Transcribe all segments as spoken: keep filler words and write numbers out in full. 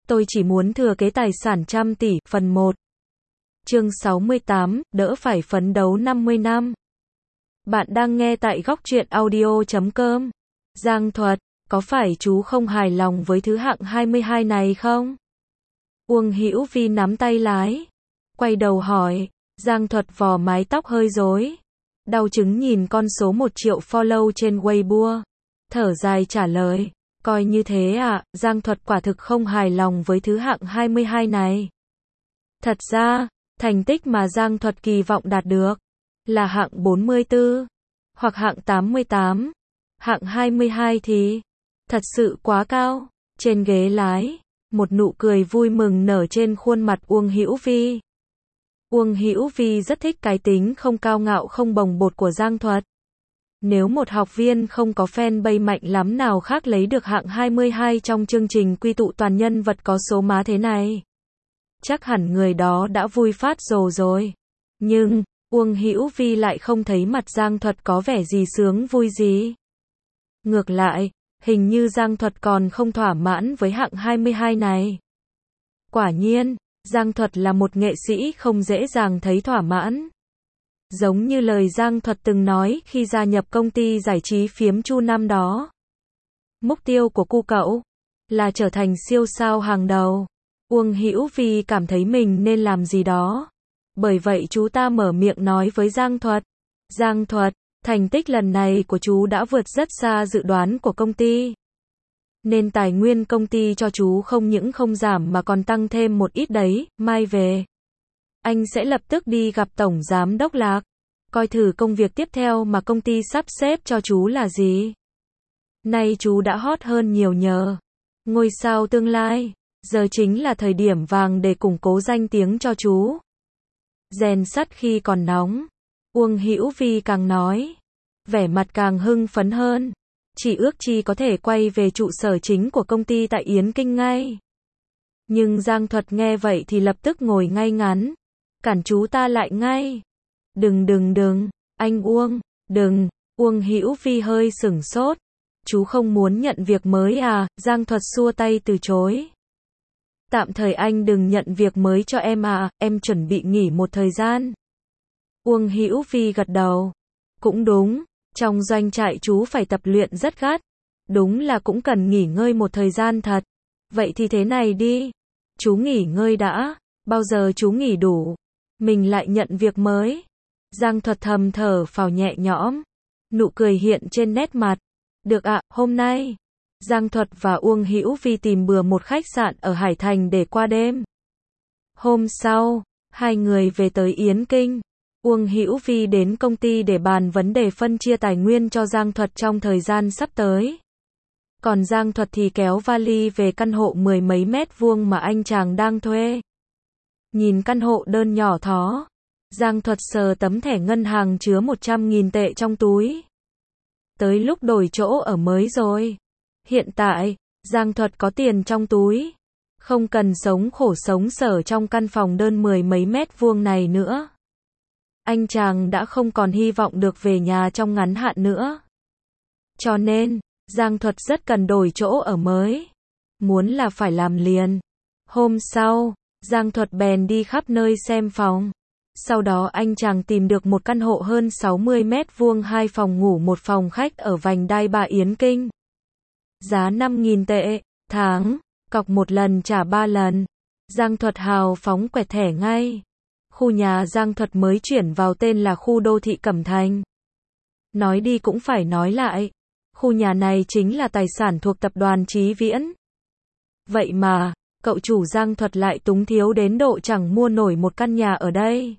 Tôi chỉ muốn thừa kế tài sản trăm tỷ, phần một. Chương sáu mươi tám, đỡ phải phấn đấu năm mươi năm. Bạn đang nghe tại góc truyện audio chấm com. Giang Thuật, có phải chú không hài lòng với thứ hạng hai mươi hai này không? Uông Hữu Vi nắm tay lái, quay đầu hỏi. Giang Thuật vò mái tóc hơi rối, đau chứng nhìn con số một triệu follow trên Weibo, thở dài trả lời. Coi như thế à, Giang Thuật quả thực không hài lòng với thứ hạng hai mươi hai này. Thật ra, thành tích mà Giang Thuật kỳ vọng đạt được là hạng bốn mươi tư hoặc hạng tám mươi tám. Hạng hai mươi hai thì thật sự quá cao. Trên ghế lái, một nụ cười vui mừng nở trên khuôn mặt Uông Hữu Vi. Uông Hữu Vi rất thích cái tính không cao ngạo không bồng bột của Giang Thuật. Nếu một học viên không có fanbase mạnh lắm nào khác lấy được hạng hai mươi hai trong chương trình quy tụ toàn nhân vật có số má thế này, chắc hẳn người đó đã vui phát rồ rồi. Nhưng, Uông Hữu Vi lại không thấy mặt Giang Thuật có vẻ gì sướng vui gì. Ngược lại, hình như Giang Thuật còn không thỏa mãn với hạng hai mươi hai này. Quả nhiên, Giang Thuật là một nghệ sĩ không dễ dàng thấy thỏa mãn. Giống như lời Giang Thuật từng nói khi gia nhập công ty giải trí Phiếm Chu năm đó. Mục tiêu của cu cậu là trở thành siêu sao hàng đầu. Uông Hữu Vi cảm thấy mình nên làm gì đó. Bởi vậy chú ta mở miệng nói với Giang Thuật. Giang Thuật, thành tích lần này của chú đã vượt rất xa dự đoán của công ty. Nên tài nguyên công ty cho chú không những không giảm mà còn tăng thêm một ít đấy, mai về. Anh sẽ lập tức đi gặp Tổng Giám Đốc Lạc, coi thử công việc tiếp theo mà công ty sắp xếp cho chú là gì. Nay chú đã hot hơn nhiều nhờ ngôi sao tương lai, giờ chính là thời điểm vàng để củng cố danh tiếng cho chú. Rèn sắt khi còn nóng, Uông Hữu Vi càng nói, vẻ mặt càng hưng phấn hơn. Chỉ ước chi có thể quay về trụ sở chính của công ty tại Yến Kinh ngay. Nhưng Giang Thuật nghe vậy thì lập tức ngồi ngay ngắn, cản chú ta lại ngay. Đừng đừng đừng, anh Uông, đừng. Uông Hữu Vi hơi sửng sốt. Chú không muốn nhận việc mới à? Giang Thuật xua tay từ chối. Tạm thời anh đừng nhận việc mới cho em à, em chuẩn bị nghỉ một thời gian. Uông Hữu Vi gật đầu. Cũng đúng, trong doanh trại chú phải tập luyện rất gắt. Đúng là cũng cần nghỉ ngơi một thời gian thật. Vậy thì thế này đi. Chú nghỉ ngơi đã, bao giờ chú nghỉ đủ, mình lại nhận việc mới. Giang Thuật thầm thở phào nhẹ nhõm, nụ cười hiện trên nét mặt. Được ạ, hôm nay, Giang Thuật và Uông Hữu Vi tìm bừa một khách sạn ở Hải Thành để qua đêm. Hôm sau, hai người về tới Yến Kinh. Uông Hữu Vi đến công ty để bàn vấn đề phân chia tài nguyên cho Giang Thuật trong thời gian sắp tới. Còn Giang Thuật thì kéo vali về căn hộ mười mấy mét vuông mà anh chàng đang thuê. Nhìn căn hộ đơn nhỏ thó, Giang Thuật sờ tấm thẻ ngân hàng chứa một trăm nghìn tệ trong túi. Tới lúc đổi chỗ ở mới rồi. Hiện tại, Giang Thuật có tiền trong túi, không cần sống khổ sống sở trong căn phòng đơn mười mấy mét vuông này nữa. Anh chàng đã không còn hy vọng được về nhà trong ngắn hạn nữa. Cho nên, Giang Thuật rất cần đổi chỗ ở mới. Muốn là phải làm liền. Hôm sau, Giang Thuật bèn đi khắp nơi xem phòng. Sau đó anh chàng tìm được một căn hộ hơn sáu mươi mét vuông, hai phòng ngủ một phòng khách ở vành đai ba Yến Kinh. Giá năm nghìn tệ, tháng, cọc một lần trả ba lần. Giang Thuật hào phóng quẹt thẻ ngay. Khu nhà Giang Thuật mới chuyển vào tên là khu đô thị Cẩm Thành. Nói đi cũng phải nói lại, khu nhà này chính là tài sản thuộc tập đoàn Chí Viễn. Vậy mà, cậu chủ Giang Thuật lại túng thiếu đến độ chẳng mua nổi một căn nhà ở đây,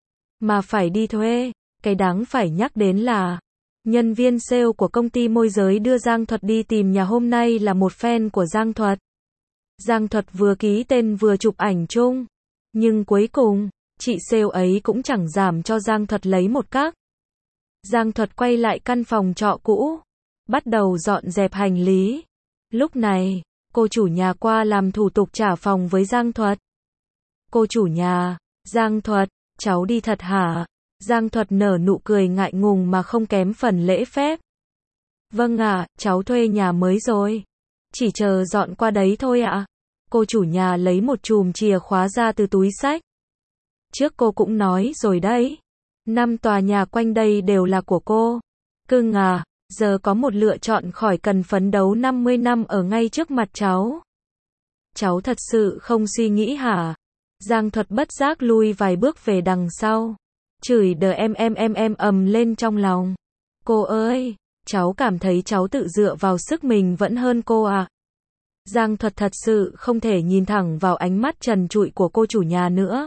mà phải đi thuê. Cái đáng phải nhắc đến là, nhân viên sale của công ty môi giới đưa Giang Thuật đi tìm nhà hôm nay là một fan của Giang Thuật. Giang Thuật vừa ký tên vừa chụp ảnh chung. Nhưng cuối cùng, chị sale ấy cũng chẳng giảm cho Giang Thuật lấy một các. Giang Thuật quay lại căn phòng trọ cũ, bắt đầu dọn dẹp hành lý. Lúc này, cô chủ nhà qua làm thủ tục trả phòng với Giang Thuật. Cô chủ nhà, Giang Thuật, cháu đi thật hả? Giang Thuật nở nụ cười ngại ngùng mà không kém phần lễ phép. Vâng ạ, cháu thuê nhà mới rồi. Chỉ chờ dọn qua đấy thôi ạ. cô chủ nhà lấy một chùm chìa khóa ra từ túi xách. Trước cô cũng nói rồi đấy. Năm tòa nhà quanh đây đều là của cô. Cưng à, giờ có một lựa chọn khỏi cần phấn đấu năm mươi năm ở ngay trước mặt cháu. Cháu thật sự không suy nghĩ hả? Giang Thuật bất giác lui vài bước về đằng sau. Chửi đờ em em em em ầm lên trong lòng. Cô ơi, cháu cảm thấy cháu tự dựa vào sức mình vẫn hơn cô à? Giang Thuật thật sự không thể nhìn thẳng vào ánh mắt trần trụi của cô chủ nhà nữa.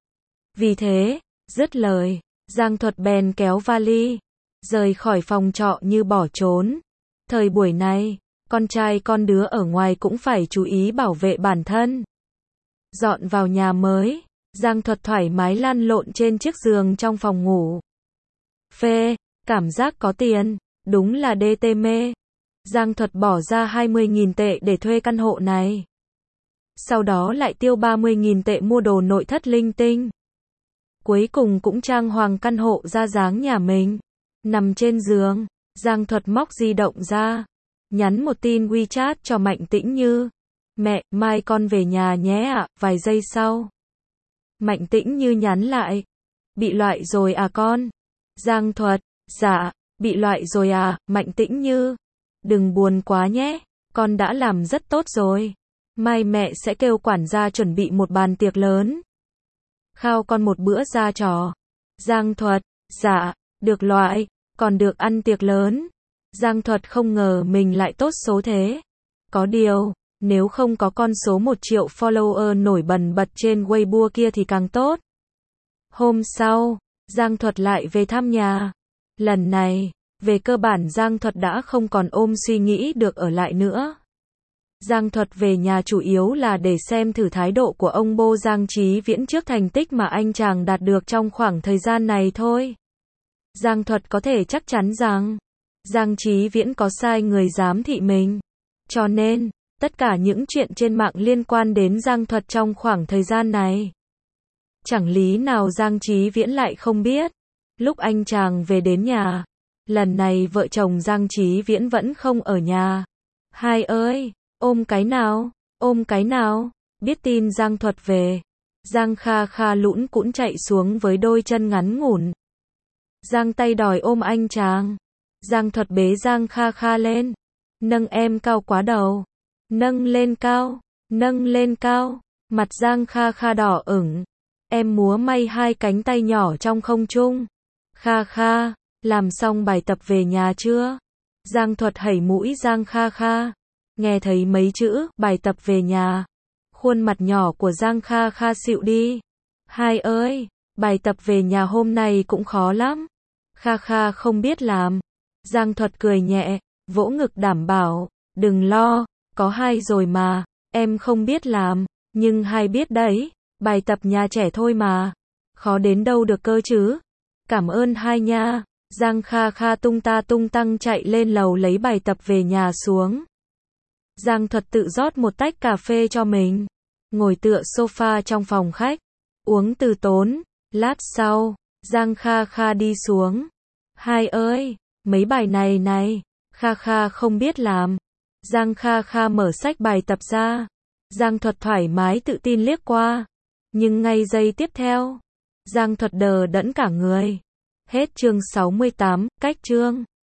Vì thế, dứt lời, Giang Thuật bèn kéo vali, rời khỏi phòng trọ như bỏ trốn. Thời buổi này, con trai con đứa ở ngoài cũng phải chú ý bảo vệ bản thân. Dọn vào nhà mới, Giang Thuật thoải mái lăn lộn trên chiếc giường trong phòng ngủ. Phê, cảm giác có tiền, đúng là đê tê mê. Giang Thuật bỏ ra hai mươi nghìn tệ để thuê căn hộ này. Sau đó lại tiêu ba mươi nghìn tệ mua đồ nội thất linh tinh. Cuối cùng cũng trang hoàng căn hộ ra dáng nhà mình. Nằm trên giường, Giang Thuật móc di động ra, nhắn một tin WeChat cho Mạnh Tĩnh Như. Mẹ, mai con về nhà nhé ạ, à. Vài giây sau. Mạnh Tĩnh Như nhắn lại. Bị loại rồi à con? Giang Thuật, dạ, bị loại rồi à, Mạnh Tĩnh Như. Đừng buồn quá nhé, con đã làm rất tốt rồi. Mai mẹ sẽ kêu quản gia chuẩn bị một bàn tiệc lớn. Khao con một bữa ra trò. Giang Thuật, dạ, được loại, còn được ăn tiệc lớn. Giang Thuật không ngờ mình lại tốt số thế. Có điều, nếu không có con số một triệu follower nổi bần bật trên Weibo kia thì càng tốt. Hôm sau, Giang Thuật lại về thăm nhà. Lần này, về cơ bản Giang Thuật đã không còn ôm suy nghĩ được ở lại nữa. Giang Thuật về nhà chủ yếu là để xem thử thái độ của ông bô Giang Chí Viễn trước thành tích mà anh chàng đạt được trong khoảng thời gian này thôi. Giang Thuật có thể chắc chắn rằng, Giang Chí Viễn có sai người giám thị mình. Cho nên, tất cả những chuyện trên mạng liên quan đến Giang Thuật trong khoảng thời gian này, chẳng lý nào Giang Chí Viễn lại không biết. Lúc anh chàng về đến nhà, lần này vợ chồng Giang Chí Viễn vẫn không ở nhà. Hai ơi, ôm cái nào, ôm cái nào. Biết tin Giang Thuật về, Giang Kha Kha lũn cũn chạy xuống với đôi chân ngắn ngủn. Giang tay đòi ôm anh chàng. Giang Thuật bế Giang Kha Kha lên. Nâng em cao quá đầu. Nâng lên cao, nâng lên cao. Mặt Giang Kha Kha đỏ ửng. Em múa may hai cánh tay nhỏ trong không trung. Kha Kha, làm xong bài tập về nhà chưa? Giang Thuật hẩy mũi Giang Kha Kha. Nghe thấy mấy chữ, bài tập về nhà. Khuôn mặt nhỏ của Giang Kha Kha xịu đi. Hai ơi, bài tập về nhà hôm nay cũng khó lắm. Kha Kha không biết làm. Giang Thuật cười nhẹ, vỗ ngực đảm bảo. Đừng lo, có hai rồi mà. Em không biết làm, nhưng hai biết đấy. Bài tập nhà trẻ thôi mà. Khó đến đâu được cơ chứ. Cảm ơn hai nha. Giang Kha Kha tung ta tung tăng chạy lên lầu lấy bài tập về nhà xuống. Giang Thuật tự rót một tách cà phê cho mình. Ngồi tựa sofa trong phòng khách. Uống từ tốn. Lát sau, Giang Kha Kha đi xuống. Hai ơi, mấy bài này này. Kha Kha không biết làm. Giang Kha Kha mở sách bài tập ra. Giang Thuật thoải mái tự tin liếc qua. Nhưng ngay giây tiếp theo, Giang Thuật đờ đẫn cả người. Hết chương sáu mươi tám, cách chương.